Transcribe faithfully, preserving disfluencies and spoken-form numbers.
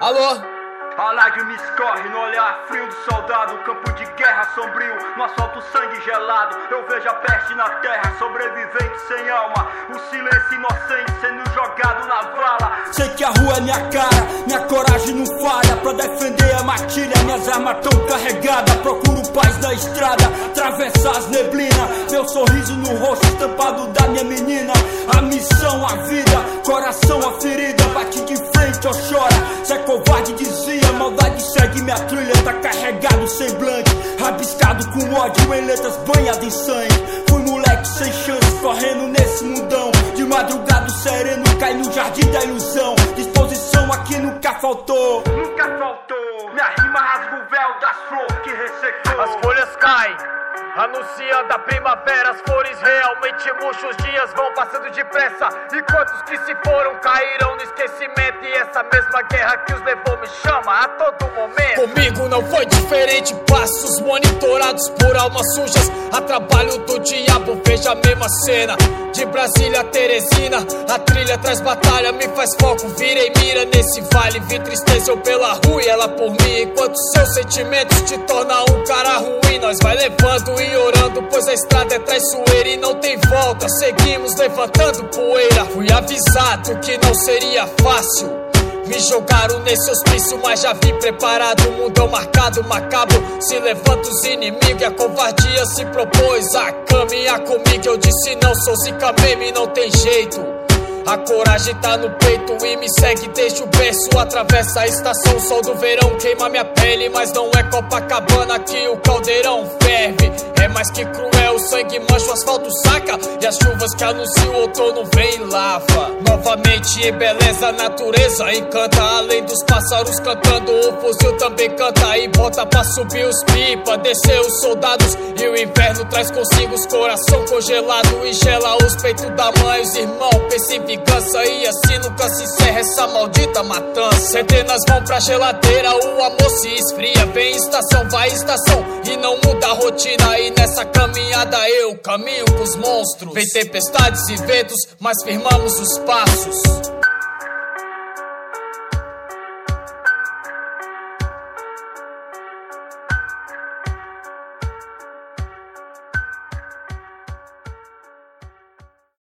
Alô? A lágrima escorre no olhar frio do soldado. Campo de guerra sombrio, no asfalto sangue gelado. Eu vejo a peste na terra, sobrevivente sem alma. O silêncio inocente sendo jogado na vala. Sei que a rua é minha cara, minha coragem não falha. Pra defender a matilha, minhas armas tão carregadas. Procuro paz na estrada, atravessar as neblinas. Meu sorriso no rosto estampado da minha menina. A missão, a vida, coração, a ferida. Bate de frente ou chora, se é covarde dizia. Maldade segue minha trilha, tá carregado semblante. Rabiscado com ódio em letras banhadas em sangue. Fui moleque sem chance, correndo nesse mundão. De madrugada sereno, cai no jardim da ilusão. Disposição aqui nunca faltou. Nunca faltou. Minha rima rasga o véu das flores que ressecou. As folhas caem, anunciando a primavera. As flores realmente murcham, os dias vão passando depressa. E quantos que se foram caíram no esquecimento. E essa mesma guerra que os levou me chama a todo momento. Comigo não foi diferente, passos monitorados por almas sujas. A trabalho do diabo, veja a mesma cena. De Brasília a Teresina, a trilha traz batalha, me faz foco, virei mira nesse vale. Vi tristeza eu pela rua e ela por mim. Enquanto seus sentimentos te tornam um cara ruim, nós vai levando e orando, pois a estrada é traiçoeira e não tem volta. Seguimos levantando poeira. Fui avisado que não seria fácil. Me jogaram nesse hospício, mas já vim preparado. O mundo é um marcado, macabro. Se levanta os inimigos e a covardia se propôs a caminhar comigo. Eu disse não, sou zica meme, não tem jeito. A coragem tá no peito e me segue desde o berço. Atravessa a estação, o sol do verão queima minha pele. Mas não é Copacabana que o caldeirão ferve. É mais que cruel, o sangue mancha o asfalto saca. E as chuvas que anunciam o outono vem e lava. Novamente embeleza a natureza, encanta além dos pássaros cantando. O fuzil também canta e bota pra subir os pipa. Descer os soldados e o inverno traz consigo os coração congelado. E gela os peitos da mãe, os irmãos pensam em vingança. E assim nunca se encerra essa maldita matança. Centenas vão pra geladeira, o amor se esfria. Vem estação, vai estação e não muda a rotina. E nessa caminhada eu caminho com os monstros. Vem tempestades e ventos, mas firmamos os passos.